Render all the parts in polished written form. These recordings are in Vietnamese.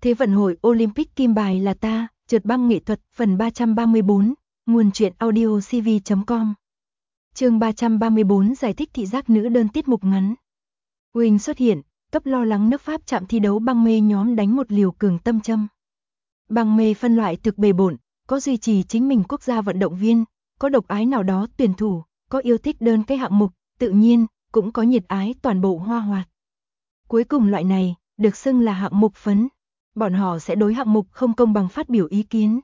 Thế vận hội Olympic kim bài là ta, trượt băng nghệ thuật, phần 334, nguồn truyện audio cv.com. Chương 334 giải thích thị giác nữ đơn tiết mục ngắn. Wing xuất hiện, cấp lo lắng nước Pháp chạm thi đấu băng mê nhóm đánh một liều cường tâm châm. Băng mê phân loại thực bề bộn, có duy trì chính mình quốc gia vận động viên, có độc ái nào đó tuyển thủ, có yêu thích đơn cái hạng mục, tự nhiên, cũng có nhiệt ái toàn bộ hoa hoạt. Cuối cùng loại này, được xưng là hạng mục phấn. Bọn họ sẽ đối hạng mục không công bằng phát biểu ý kiến.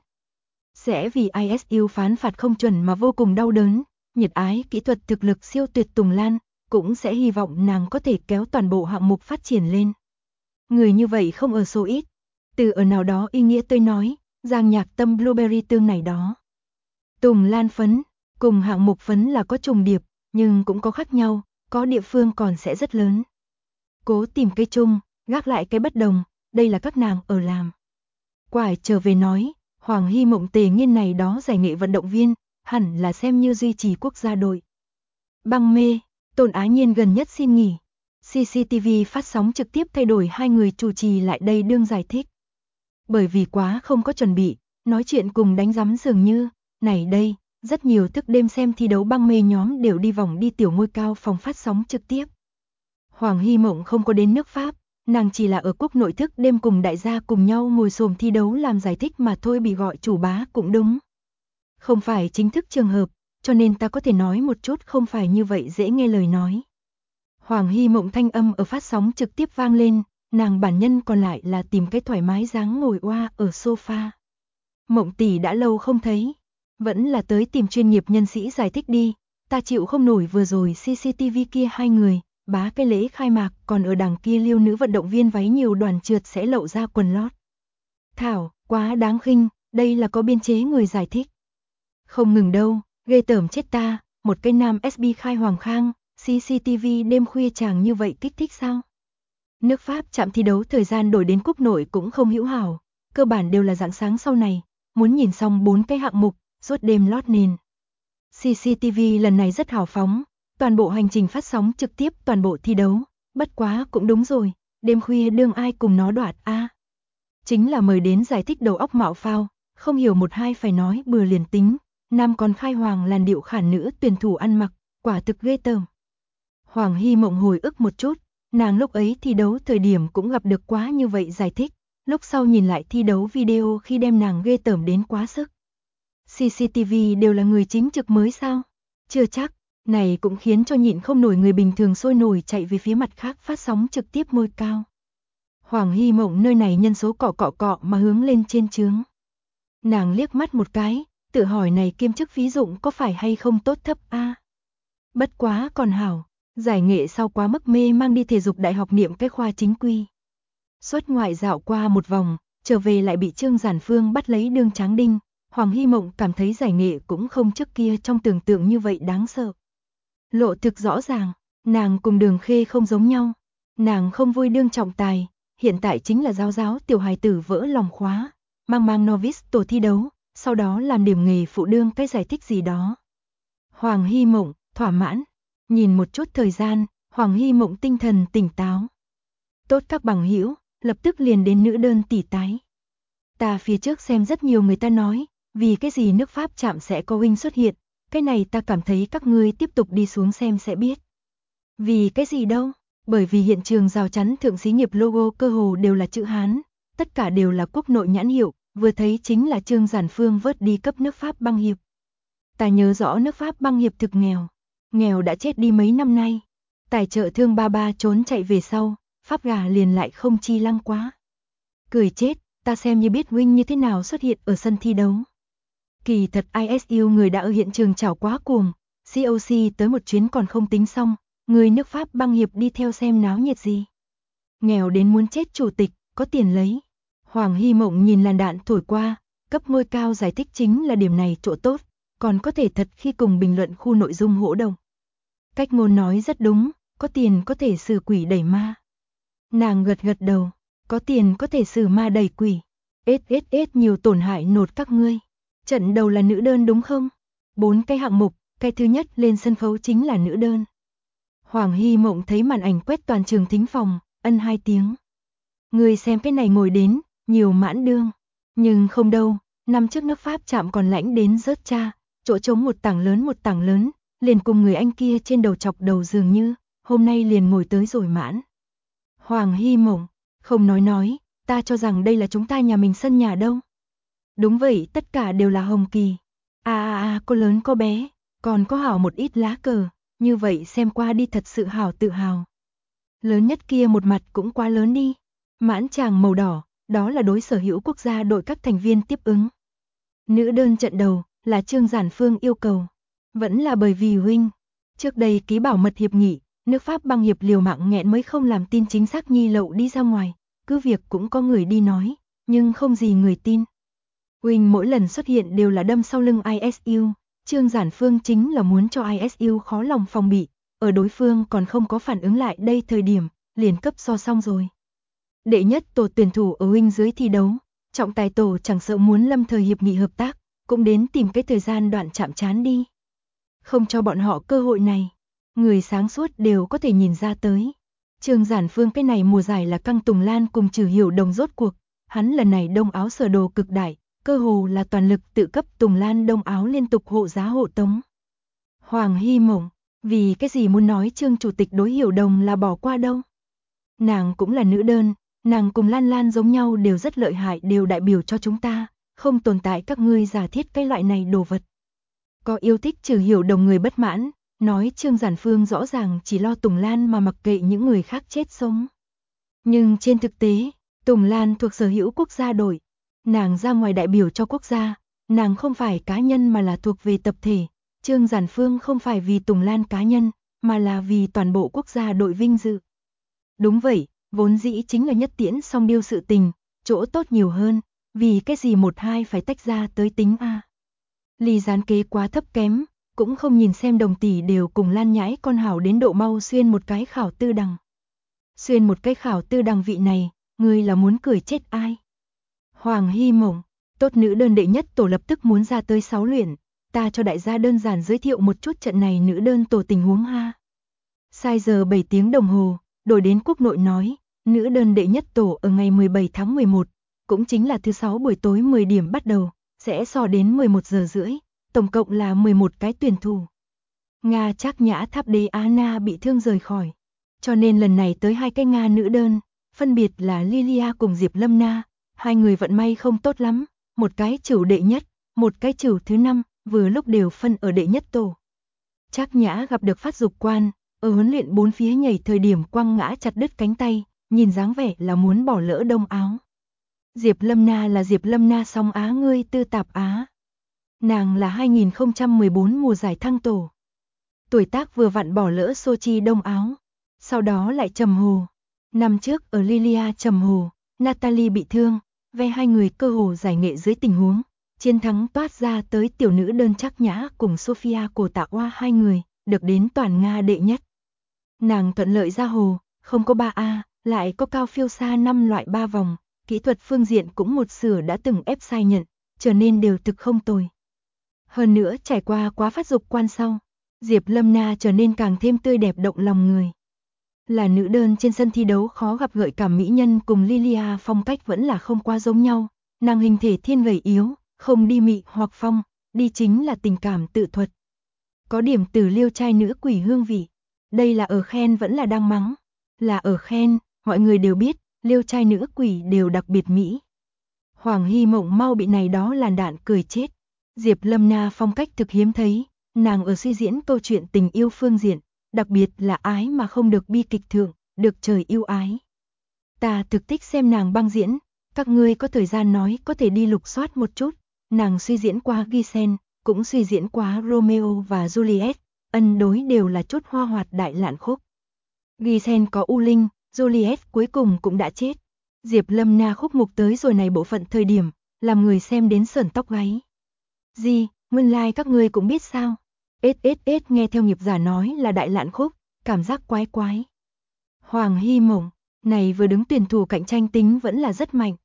Sẽ vì ISU phán phạt không chuẩn mà vô cùng đau đớn, nhiệt ái kỹ thuật thực lực siêu tuyệt Tùng Lan, cũng sẽ hy vọng nàng có thể kéo toàn bộ hạng mục phát triển lên. Người như vậy không ở số ít. Từ ở nào đó ý nghĩa tôi nói, Giang Nhạc Tâm Blueberry tương này đó. Tùng Lan phấn, cùng hạng mục phấn là có trùng điệp, nhưng cũng có khác nhau, có địa phương còn sẽ rất lớn. Cố tìm cái chung, gác lại cái bất đồng, đây là các nàng ở làm. Quải trở về nói, Hoàng Hy Mộng Tề Nghiên này đó giải nghệ vận động viên, hẳn là xem như duy trì quốc gia đội. Băng mê, Tôn Á Nhiên gần nhất xin nghỉ. CCTV phát sóng trực tiếp thay đổi hai người chủ trì lại đây đương giải thích. Bởi vì quá không có chuẩn bị, nói chuyện cùng đánh giấm dường như, này đây, rất nhiều thức đêm xem thi đấu băng mê nhóm đều đi vòng đi tiểu ngôi cao phòng phát sóng trực tiếp. Hoàng Hy Mộng không có đến nước Pháp, nàng chỉ là ở quốc nội thức đêm cùng đại gia cùng nhau ngồi xổm thi đấu làm giải thích mà thôi, bị gọi chủ bá cũng đúng. Không phải chính thức trường hợp, cho nên ta có thể nói một chút không phải như vậy dễ nghe lời nói. Hoàng Hy Mộng thanh âm ở phát sóng trực tiếp vang lên, nàng bản nhân còn lại là tìm cái thoải mái dáng ngồi oa ở sofa. Mộng tỷ đã lâu không thấy, vẫn là tới tìm chuyên nghiệp nhân sĩ giải thích đi, ta chịu không nổi vừa rồi CCTV kia hai người. Bá cái lễ khai mạc còn ở đằng kia liêu nữ vận động viên váy nhiều đoàn trượt sẽ lộ ra quần lót. Thảo, quá đáng khinh, đây là có biên chế người giải thích. Không ngừng đâu, ghê tởm chết ta, một cái nam SB khai Hoàng Khang, CCTV đêm khuya chàng như vậy kích thích sao? Nước Pháp chạm thi đấu thời gian đổi đến quốc nội cũng không hữu hảo, cơ bản đều là rạng sáng sau này, muốn nhìn xong 4 cái hạng mục, rốt đêm lót nền. CCTV lần này rất hào phóng. Toàn bộ hành trình phát sóng trực tiếp toàn bộ thi đấu, bất quá cũng đúng rồi, đêm khuya đương ai cùng nó đoạt a. Chính là mời đến giải thích đầu óc mạo phao, không hiểu một hai phải nói bừa liền tính, nam còn khai hoàng làn điệu khản nữ tuyển thủ ăn mặc, quả thực ghê tởm. Hoàng Hy Mộng hồi ức một chút, nàng lúc ấy thi đấu thời điểm cũng gặp được quá như vậy giải thích, lúc sau nhìn lại thi đấu video khi đem nàng ghê tởm đến quá sức. CCTV đều là người chính trực mới sao? Chưa chắc. Này cũng khiến cho nhịn không nổi người bình thường sôi nổi chạy về phía mặt khác phát sóng trực tiếp ngôi cao. Hoàng Hy Mộng nơi này nhân số cọ mà hướng lên trên chướng. Nàng liếc mắt một cái, tự hỏi này kiêm chức phí dụng có phải hay không tốt thấp a? Bất quá còn hảo, giải nghệ sau quá mức mê mang đi thể dục đại học niệm cái khoa chính quy. Xuất ngoại dạo qua một vòng, trở về lại bị Trương Giản Phương bắt lấy đương tráng đinh. Hoàng Hy Mộng cảm thấy giải nghệ cũng không trước kia trong tưởng tượng như vậy đáng sợ. Lộ thực rõ ràng, nàng cùng Đường Khê không giống nhau. Nàng không vui đương trọng tài, hiện tại chính là giáo tiểu hài tử vỡ lòng khóa, mang novice tổ thi đấu, sau đó làm điểm nghề phụ đương cái giải thích gì đó. Hoàng Hy Mộng, thỏa mãn, nhìn một chút thời gian, Hoàng Hy Mộng tinh thần tỉnh táo. Tốt các bằng hữu, lập tức liền đến nữ đơn tỷ tái. Ta phía trước xem rất nhiều người ta nói, vì cái gì nước Pháp chạm sẽ có Wing xuất hiện. Cái này ta cảm thấy các ngươi tiếp tục đi xuống xem sẽ biết. Vì cái gì đâu? Bởi vì hiện trường rào chắn thượng xí nghiệp logo cơ hồ đều là chữ Hán, tất cả đều là quốc nội nhãn hiệu, vừa thấy chính là Trương Giản Phương vớt đi cấp nước Pháp băng hiệp. Ta nhớ rõ nước Pháp băng hiệp thực nghèo đã chết đi mấy năm nay. Tài trợ thương ba trốn chạy về sau, Pháp gà liền lại không chi lăng quá. Cười chết, ta xem như biết Wing như thế nào xuất hiện ở sân thi đấu. Kỳ thật ISU người đã ở hiện trường chảo quá cuồng, COC tới một chuyến còn không tính xong, người nước Pháp băng hiệp đi theo xem náo nhiệt gì. Nghèo đến muốn chết chủ tịch, có tiền lấy. Hoàng Hy Mộng nhìn làn đạn thổi qua, cấp ngôi cao giải thích chính là điểm này chỗ tốt, còn có thể thật khi cùng bình luận khu nội dung hỗ đồng. Cách ngôn nói rất đúng, có tiền có thể xử quỷ đẩy ma. Nàng gật đầu, có tiền có thể xử ma đẩy quỷ. Ết nhiều tổn hại nột các ngươi. Trận đầu là nữ đơn đúng không? 4 cái hạng mục, cái thứ nhất lên sân khấu chính là nữ đơn. Hoàng Hy Mộng thấy màn ảnh quét toàn trường thính phòng, ân 2 tiếng. Người xem cái này ngồi đến, nhiều mãn đương. Nhưng không đâu, năm trước nước Pháp chạm còn lãnh đến rớt cha, chỗ trống một tảng lớn, liền cùng người anh kia trên đầu chọc đầu dường như, hôm nay liền ngồi tới rồi mãn. Hoàng Hy Mộng, không nói, ta cho rằng đây là chúng ta nhà mình sân nhà đâu. Đúng vậy, tất cả đều là hồng kỳ. Có lớn có bé, còn có hảo một ít lá cờ, như vậy xem qua đi thật sự hảo tự hào. Lớn nhất kia một mặt cũng quá lớn đi. Mãn tràng màu đỏ, đó là đối sở hữu quốc gia đội các thành viên tiếp ứng. Nữ đơn trận đầu là Trương Giản Phương yêu cầu. Vẫn là bởi vì huynh, trước đây ký bảo mật hiệp nghị, nước Pháp băng hiệp liều mạng nghẹn mới không làm tin chính xác nhi lậu đi ra ngoài, cứ việc cũng có người đi nói, nhưng không gì người tin. Huynh mỗi lần xuất hiện đều là đâm sau lưng ISU, Trương Giản Phương chính là muốn cho ISU khó lòng phòng bị, ở đối phương còn không có phản ứng lại đây thời điểm, liền cấp so xong rồi. Đệ nhất tổ tuyển thủ ở huynh dưới thi đấu, trọng tài tổ chẳng sợ muốn lâm thời hiệp nghị hợp tác, cũng đến tìm cái thời gian đoạn chạm trán đi. Không cho bọn họ cơ hội này, người sáng suốt đều có thể nhìn ra tới. Trương Giản Phương cái này mùa giải là căng Tùng Lan cùng Trừ Hiểu Đồng rốt cuộc, hắn lần này đông áo sở đồ cực đại, cơ hồ là toàn lực tự cấp Tùng Lan đông áo liên tục hộ giá hộ tống. Hoàng Hy Mộng, vì cái gì muốn nói Trương chủ tịch đối Hiểu Đồng là bỏ qua đâu? Nàng cũng là nữ đơn, nàng cùng Lan Lan giống nhau đều rất lợi hại, đều đại biểu cho chúng ta, không tồn tại các ngươi giả thiết cái loại này đồ vật. Có yêu thích Trừ Hiểu Đồng người bất mãn, nói Trương Giản Phương rõ ràng chỉ lo Tùng Lan mà mặc kệ những người khác chết sống. Nhưng trên thực tế, Tùng Lan thuộc sở hữu quốc gia đội, nàng ra ngoài đại biểu cho quốc gia, nàng không phải cá nhân mà là thuộc về tập thể. Trương Giản Phương không phải vì Tùng Lan cá nhân, mà là vì toàn bộ quốc gia đội vinh dự. Đúng vậy, vốn dĩ chính là nhất tiễn song điêu sự tình, chỗ tốt nhiều hơn, vì cái gì một hai phải tách ra tới tính a. Ly gián kế quá thấp kém, cũng không nhìn xem Đồng tỷ đều cùng Lan nhãi con hảo đến độ mau xuyên một cái khảo tư đằng. Xuyên một cái khảo tư đằng vị này, ngươi là muốn cười chết ai? Hoàng Hy Mộng, tốt nữ đơn đệ nhất tổ lập tức muốn ra tới 6 luyện, ta cho đại gia đơn giản giới thiệu một chút trận này nữ đơn tổ tình huống ha. Sai giờ 7 tiếng đồng hồ, đổi đến quốc nội nói, nữ đơn đệ nhất tổ ở ngày 17 tháng 11, cũng chính là thứ 6 buổi tối 10 điểm bắt đầu, sẽ so đến 11 giờ rưỡi, tổng cộng là 11 cái tuyển thủ. Nga Trác Nhã Tháp Đế Anna bị thương rời khỏi, cho nên lần này tới hai cái Nga nữ đơn, phân biệt là Lilia cùng Diệp Lâm Na, hai người vận may không tốt lắm, một cái chửu đệ nhất, một cái chửu thứ 5, vừa lúc đều phân ở đệ nhất tổ. Trác Nhã gặp được phát dục quan, ở huấn luyện bốn phía nhảy thời điểm quăng ngã chặt đứt cánh tay, nhìn dáng vẻ là muốn bỏ lỡ đông áo. Diệp Lâm Na là Diệp Lâm Na song Á ngươi tư tạp Á. Nàng là 2014 mùa giải thăng tổ. Tuổi tác vừa vặn bỏ lỡ Sochi đông áo, sau đó lại trầm hồ. Năm trước ở Lilia trầm hồ, Natalie bị thương, ve hai người cơ hồ giải nghệ dưới tình huống, chiến thắng toát ra tới tiểu nữ đơn Trác Nhã cùng Sophia Cổ Tạ Oa hai người, được đến toàn Nga đệ nhất. Nàng thuận lợi ra hồ, không có 3A, lại có cao phiêu xa 5 loại 3 vòng, kỹ thuật phương diện cũng một sửa đã từng ép sai nhận, trở nên đều thực không tồi. Hơn nữa trải qua quá phát dục quan sau, Diệp Lâm Na trở nên càng thêm tươi đẹp động lòng người. Là nữ đơn trên sân thi đấu khó gặp gợi cảm mỹ nhân cùng Lilia phong cách vẫn là không quá giống nhau, nàng hình thể thiên gầy yếu, không đi mị hoặc phong, đi chính là tình cảm tự thuật. Có điểm từ liêu trai nữ quỷ hương vị, đây là ở khen vẫn là đang mắng, là ở khen, mọi người đều biết, liêu trai nữ quỷ đều đặc biệt mỹ. Hoàng Hy Mộng mau bị này đó làn đạn cười chết. Diệp Lâm Na phong cách thực hiếm thấy, nàng ở suy diễn câu chuyện tình yêu phương diện, đặc biệt là ái mà không được bi kịch thượng, được trời yêu ái. Ta thực thích xem nàng băng diễn, các ngươi có thời gian nói có thể đi lục soát một chút, nàng suy diễn qua Gisen, cũng suy diễn qua Romeo và Juliet, ân đối đều là chút hoa hoạt đại lạn khúc. Gisen có U Linh, Juliet cuối cùng cũng đã chết. Diệp Lâm Na khúc mục tới rồi này bộ phận thời điểm, làm người xem đến sởn tóc gáy. Gì, nguyên lai các ngươi cũng biết sao? Nghe theo nghiệp giả nói là đại lạn khúc, cảm giác quái quái. Hoàng Hy Mộng, này vừa đứng tuyển thủ cạnh tranh tính vẫn là rất mạnh.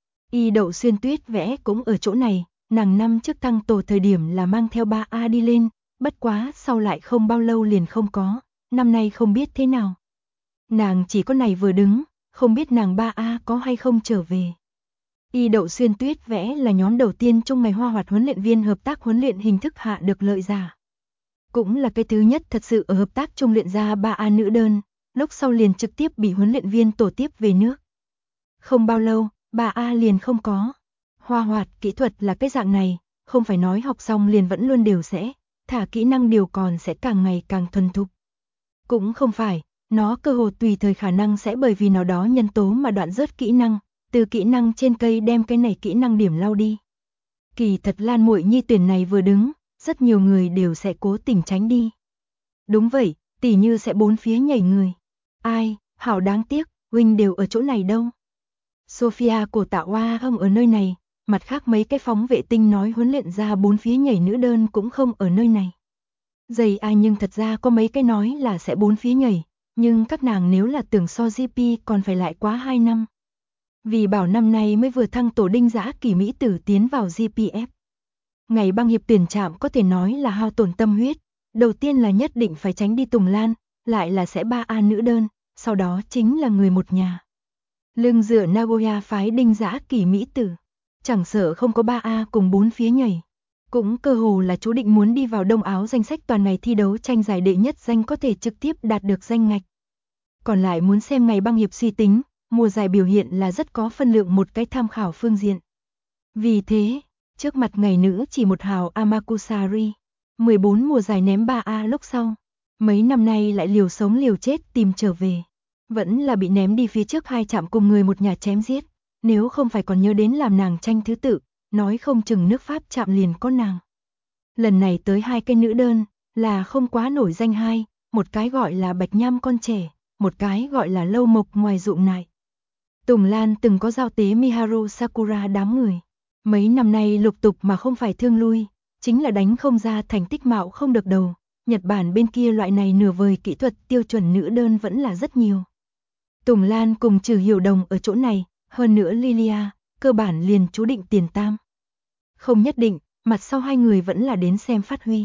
Y Đậu Xuyên Tuyết vẽ cũng ở chỗ này, nàng năm trước thăng tổ thời điểm là mang theo 3A đi lên, bất quá sau lại không bao lâu liền không có, năm nay không biết thế nào. Nàng chỉ có này vừa đứng, không biết nàng 3A có hay không trở về. Y Đậu Xuyên Tuyết vẽ là nhóm đầu tiên trong ngày Hoa Hoạt huấn luyện viên hợp tác huấn luyện hình thức hạ được lợi giả. Cũng là cái thứ nhất thật sự ở hợp tác chung luyện ra 3A nữ đơn, lúc sau liền trực tiếp bị huấn luyện viên tổ tiếp về nước. Không bao lâu, 3A liền không có. Hoa Hoạt kỹ thuật là cái dạng này, không phải nói học xong liền vẫn luôn đều sẽ, thả kỹ năng điều còn sẽ càng ngày càng thuần thục. Cũng không phải, nó cơ hồ tùy thời khả năng sẽ bởi vì nào đó nhân tố mà đoạn rớt kỹ năng, từ kỹ năng trên cây đem cái này kỹ năng điểm lau đi. Kỳ thật Lan Muội Nhi tuyển này vừa đứng, rất nhiều người đều sẽ cố tình tránh đi. Đúng vậy, tỉ như sẽ bốn phía nhảy người. Ai, hảo đáng tiếc, huynh đều ở chỗ này đâu. Sophia cổ tạo hoa không ở nơi này, mặt khác mấy cái phóng vệ tinh nói huấn luyện ra bốn phía nhảy nữ đơn cũng không ở nơi này. Dày ai nhưng thật ra có mấy cái nói là sẽ bốn phía nhảy, nhưng các nàng nếu là tưởng so GP còn phải lại quá 2 năm. Vì bảo năm nay mới vừa thăng tổ đinh giã kỳ Mỹ tử tiến vào GPF. Ngày băng hiệp tuyển trạm có thể nói là hao tổn tâm huyết, đầu tiên là nhất định phải tránh đi Tùng Lan, lại là sẽ 3A nữ đơn, sau đó chính là người một nhà. Lưng dựa Nagoya phái đinh giã kỳ Mỹ tử, chẳng sợ không có 3A cùng bốn phía nhảy. Cũng cơ hồ là chú định muốn đi vào Đông Áo danh sách toàn ngày thi đấu tranh giải đệ nhất danh có thể trực tiếp đạt được danh ngạch. Còn lại muốn xem ngày băng hiệp suy tính, mùa giải biểu hiện là rất có phân lượng một cái tham khảo phương diện. Vì thế, trước mặt ngày nữ chỉ một hào Amakusari, 14 mùa giải ném 3A lúc sau, mấy năm nay lại liều sống liều chết tìm trở về. Vẫn là bị ném đi phía trước 2 trạm cùng người một nhà chém giết, nếu không phải còn nhớ đến làm nàng tranh thứ tự, nói không chừng nước Pháp chạm liền có nàng. Lần này tới 2 cái nữ đơn, là không quá nổi danh hai, một cái gọi là Bạch Nham con trẻ, một cái gọi là Lâu Mộc ngoài dụng nại. Tùng Lan từng có giao tế Miharu Sakura đám người. Mấy năm nay lục tục mà không phải thương lui, chính là đánh không ra thành tích mạo không được đầu. Nhật Bản bên kia loại này nửa vời kỹ thuật tiêu chuẩn nữ đơn vẫn là rất nhiều. Tùng Lan cùng Trừ Hiểu Đồng ở chỗ này, hơn nữa Lilia, cơ bản liền chú định tiền tam. Không nhất định, mặt sau hai người vẫn là đến xem phát huy.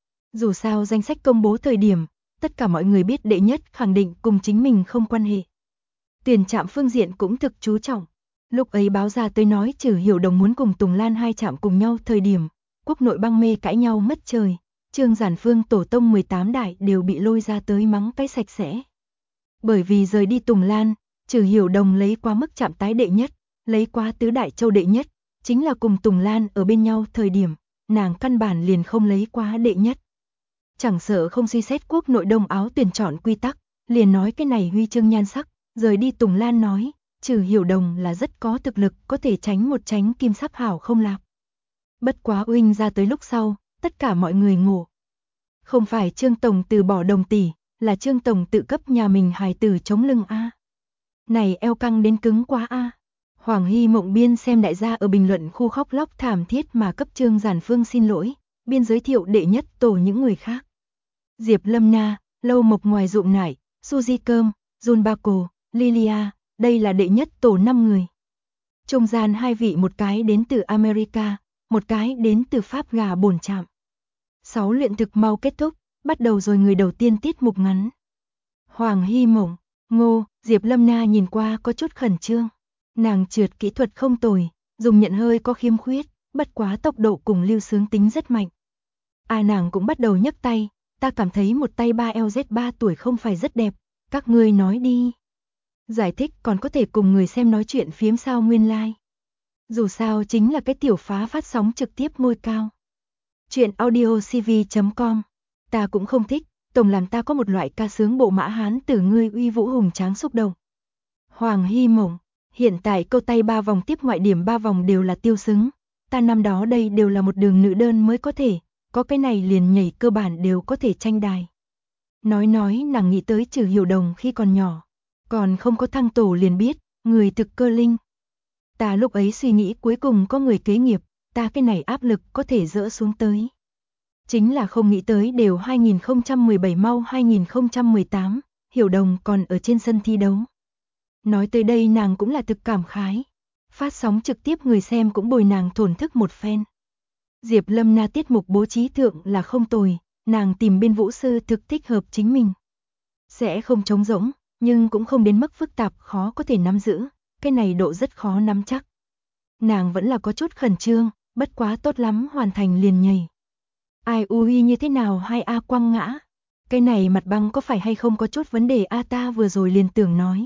Dù sao danh sách công bố thời điểm, tất cả mọi người biết đệ nhất khẳng định cùng chính mình không quan hệ. Tuyển trạm phương diện cũng thực chú trọng. Lúc ấy báo ra tới nói Trừ Hiểu Đồng muốn cùng Tùng Lan hai trạm cùng nhau thời điểm, quốc nội băng mê cãi nhau mất trời, Trương Giản Phương tổ tông 18 đại đều bị lôi ra tới mắng cái sạch sẽ. Bởi vì rời đi Tùng Lan, Trừ Hiểu Đồng lấy quá mức trạm tái đệ nhất, lấy quá tứ đại châu đệ nhất, chính là cùng Tùng Lan ở bên nhau thời điểm, nàng căn bản liền không lấy quá đệ nhất. Chẳng sợ không suy xét quốc nội Đông Áo tuyển chọn quy tắc, liền nói cái này huy chương nhan sắc, rời đi Tùng Lan nói, Trừ Hiểu Đồng là rất có thực lực, có thể tránh một tránh kim sắc hảo không lạc. Bất quá huynh ra tới lúc sau, tất cả mọi người ngủ. Không phải Trương Tổng từ bỏ Đồng tỷ, là Trương Tổng tự cấp nhà mình hài tử chống lưng a. Này eo căng đến cứng quá a. Hoàng Hy Mộng biên xem đại gia ở bình luận khu khóc lóc thảm thiết mà cấp Trương Giản Phương xin lỗi, biên giới thiệu đệ nhất tổ những người khác. Diệp Lâm Na, Lâu Mộc ngoài dụng nải, Suzy Cơm, Jun Bako, Lilia, đây là đệ nhất tổ 5 người. Trung gian hai vị, một cái đến từ America, một cái đến từ Pháp gà bổn trạm. 6 luyện thực mau kết thúc, bắt đầu rồi người đầu tiên tiết mục ngắn. Hoàng Hy Mộng, Ngô, Diệp Lâm Na nhìn qua có chút khẩn trương. Nàng trượt kỹ thuật không tồi, dùng nhận hơi có khiêm khuyết, bất quá tốc độ cùng lưu sướng tính rất mạnh. Nàng cũng bắt đầu nhấc tay, ta cảm thấy một tay 3LZ 3 tuổi không phải rất đẹp, các ngươi nói đi. Giải thích còn có thể cùng người xem nói chuyện phiếm sao nguyên lai. Dù sao chính là cái tiểu phá phát sóng trực tiếp ngôi cao. Chuyện audiocv.com. Ta cũng không thích, tổng làm ta có một loại ca sướng bộ mã Hán từ ngươi uy vũ hùng tráng xúc động. Hoàng Hy Mộng, hiện tại câu tay 3 vòng tiếp ngoại điểm 3 vòng đều là tiêu xứng. Ta năm đó đây đều là một đường nữ đơn mới có thể, có cái này liền nhảy cơ bản đều có thể tranh đài. Nói nàng nghĩ tới Trừ Hiểu Đồng khi còn nhỏ, còn không có thăng tổ liền biết, người thực cơ linh. Ta lúc ấy suy nghĩ cuối cùng có người kế nghiệp, ta cái này áp lực có thể dỡ xuống tới. Chính là không nghĩ tới đều 2017 mau 2018, Hiểu Đồng còn ở trên sân thi đấu. Nói tới đây nàng cũng là thực cảm khái. Phát sóng trực tiếp người xem cũng bồi nàng thổn thức một phen. Diệp Lâm Na tiết mục bố trí thượng là không tồi, nàng tìm biên vũ sư thực thích hợp chính mình. Sẽ không trống rỗng, nhưng cũng không đến mức phức tạp khó có thể nắm giữ, cái này độ rất khó nắm chắc. Nàng vẫn là có chút khẩn trương, bất quá tốt lắm hoàn thành liền nhảy. Ai ui như thế nào hai A quăng ngã? Cái này mặt băng có phải hay không có chút vấn đề A ta vừa rồi liền tưởng nói.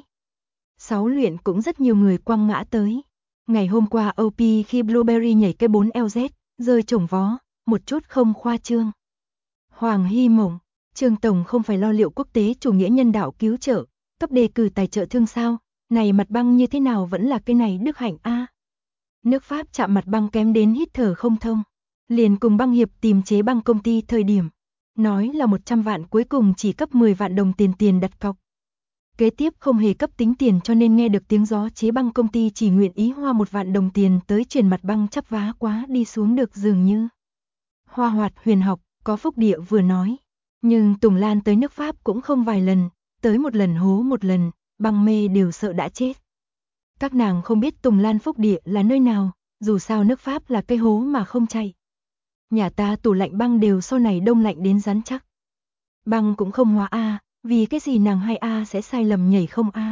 6 luyện cũng rất nhiều người quăng ngã tới. Ngày hôm qua OP khi Blueberry nhảy cái 4LZ, rơi chổng vó, một chút không khoa trương. Hoàng Hy Mộng, Trương Tổng không phải lo liệu quốc tế chủ nghĩa nhân đạo cứu trợ, cấp đề cử tài trợ thương sao, này mặt băng như thế nào vẫn là cái này đức hạnh A. Nước Pháp chạm mặt băng kém đến hít thở không thông. Liền cùng băng hiệp tìm chế băng công ty thời điểm. Nói là 100 vạn cuối cùng chỉ cấp 10 vạn đồng tiền đặt cọc. Kế tiếp không hề cấp tính tiền cho nên nghe được tiếng gió chế băng công ty chỉ nguyện ý hoa 1 vạn đồng tiền tới chuyển mặt băng chắp vá quá đi xuống được dường như. Hoa Hoạt huyền học, có phúc địa vừa nói. Nhưng Tùng Lan tới nước Pháp cũng không vài lần, tới một lần hố một lần, băng mê đều sợ đã chết. Các nàng không biết Tùng Lan phúc địa là nơi nào, dù sao nước Pháp là cây hố mà không chạy. Nhà ta tủ lạnh băng đều sau này đông lạnh đến rắn chắc. Băng cũng không hóa A, vì cái gì nàng hai A sẽ sai lầm nhảy không A.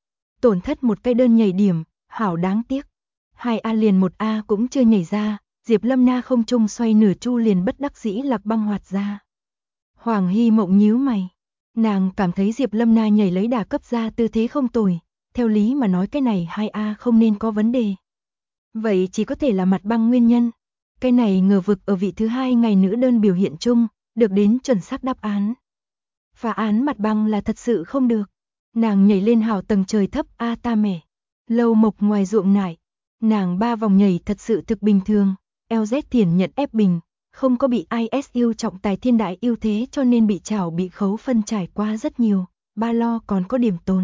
Tổn thất một cây đơn nhảy điểm, hảo đáng tiếc. 2A liền 1A cũng chưa nhảy ra, Diệp Lâm Na không trung xoay nửa chu liền bất đắc dĩ lạc băng hoạt ra. Hoàng Hy Mộng nhíu mày. Nàng cảm thấy Diệp Lâm Na nhảy lấy đà cấp ra tư thế không tồi, theo lý mà nói cái này 2A không nên có vấn đề. Vậy chỉ có thể là mặt băng nguyên nhân. Cái này ngờ vực ở vị thứ 2 ngày nữ đơn biểu hiện chung, được đến chuẩn xác đáp án. Phá án mặt băng là thật sự không được. Nàng nhảy lên hào tầng trời thấp A ta mẻ. Lâu mộc ngoài ruộng nải. Nàng 3 vòng nhảy thật sự thực bình thường. LZ Thiển nhận ép bình. Không có bị ISU trọng tài thiên đại ưu thế cho nên bị chảo bị khấu phân trải qua rất nhiều. Ba lo còn có điểm tồn.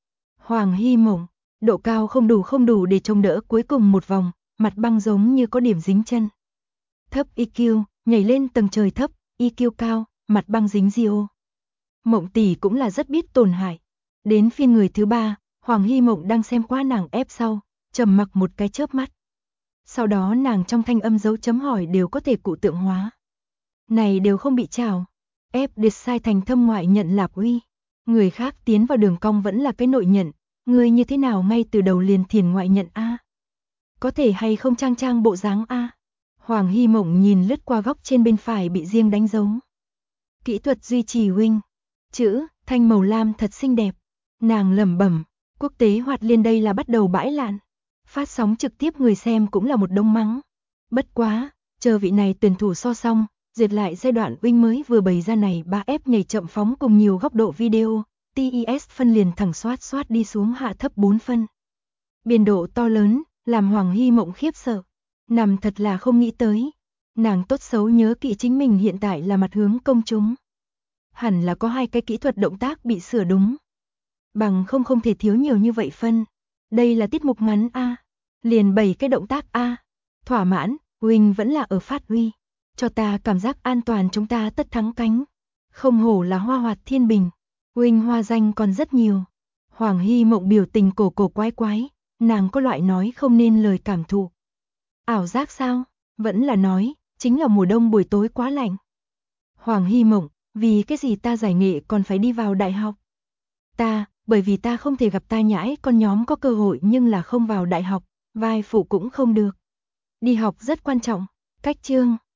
Hoàng Hy Mộng. Độ cao không đủ để trông đỡ cuối cùng một vòng. Mặt băng giống như có điểm dính chân. Thấp EQ, nhảy lên tầng trời thấp, EQ cao, mặt băng dính Dio. Mộng tỷ cũng là rất biết tổn hại. Đến phiên người thứ 3, Hoàng Hy Mộng đang xem qua nàng ép sau, trầm mặc một cái chớp mắt. Sau đó nàng trong thanh âm dấu chấm hỏi đều có thể cụ tượng hóa. Này đều không bị trào. Ép đệt sai thành thâm ngoại nhận lạp uy. Người khác tiến vào đường cong vẫn là cái nội nhận. Người như thế nào ngay từ đầu liền thiền ngoại nhận A. Có thể hay không trang bộ dáng A. Hoàng Hy Mộng nhìn lướt qua góc trên bên phải bị riêng đánh dấu. Kỹ thuật duy trì huynh. Chữ, thanh màu lam thật xinh đẹp. Nàng lẩm bẩm, quốc tế hoạt liên đây là bắt đầu bãi lạn. Phát sóng trực tiếp người xem cũng là một đông mắng. Bất quá, chờ vị này tuyển thủ so xong, duyệt lại giai đoạn huynh mới vừa bày ra này 3F nhảy chậm phóng cùng nhiều góc độ video, TES phân liền thẳng xoát đi xuống hạ thấp 4 phân. Biên độ to lớn, làm Hoàng Hy Mộng khiếp sợ. Nằm thật là không nghĩ tới. Nàng tốt xấu nhớ kỹ chính mình hiện tại là mặt hướng công chúng. Hẳn là có 2 cái kỹ thuật động tác bị sửa đúng. Bằng không thể thiếu nhiều như vậy phân. Đây là tiết mục ngắn A. Liền 7 cái động tác A. Thỏa mãn, huynh vẫn là ở phát huy. Cho ta cảm giác an toàn chúng ta tất thắng cánh. Không hổ là Hoa Hoạt thiên bình. Huynh hoa danh còn rất nhiều. Hoàng Hy Mộng biểu tình cổ quái. Nàng có loại nói không nên lời cảm thụ. Ảo giác sao? Vẫn là nói, chính là mùa đông buổi tối quá lạnh. Hoàng Hy Mộng, vì cái gì ta giải nghệ còn phải đi vào đại học? Bởi vì ta không thể gặp ta nhãi con nhóm có cơ hội nhưng là không vào đại học, vai phụ cũng không được. Đi học rất quan trọng, cách chương.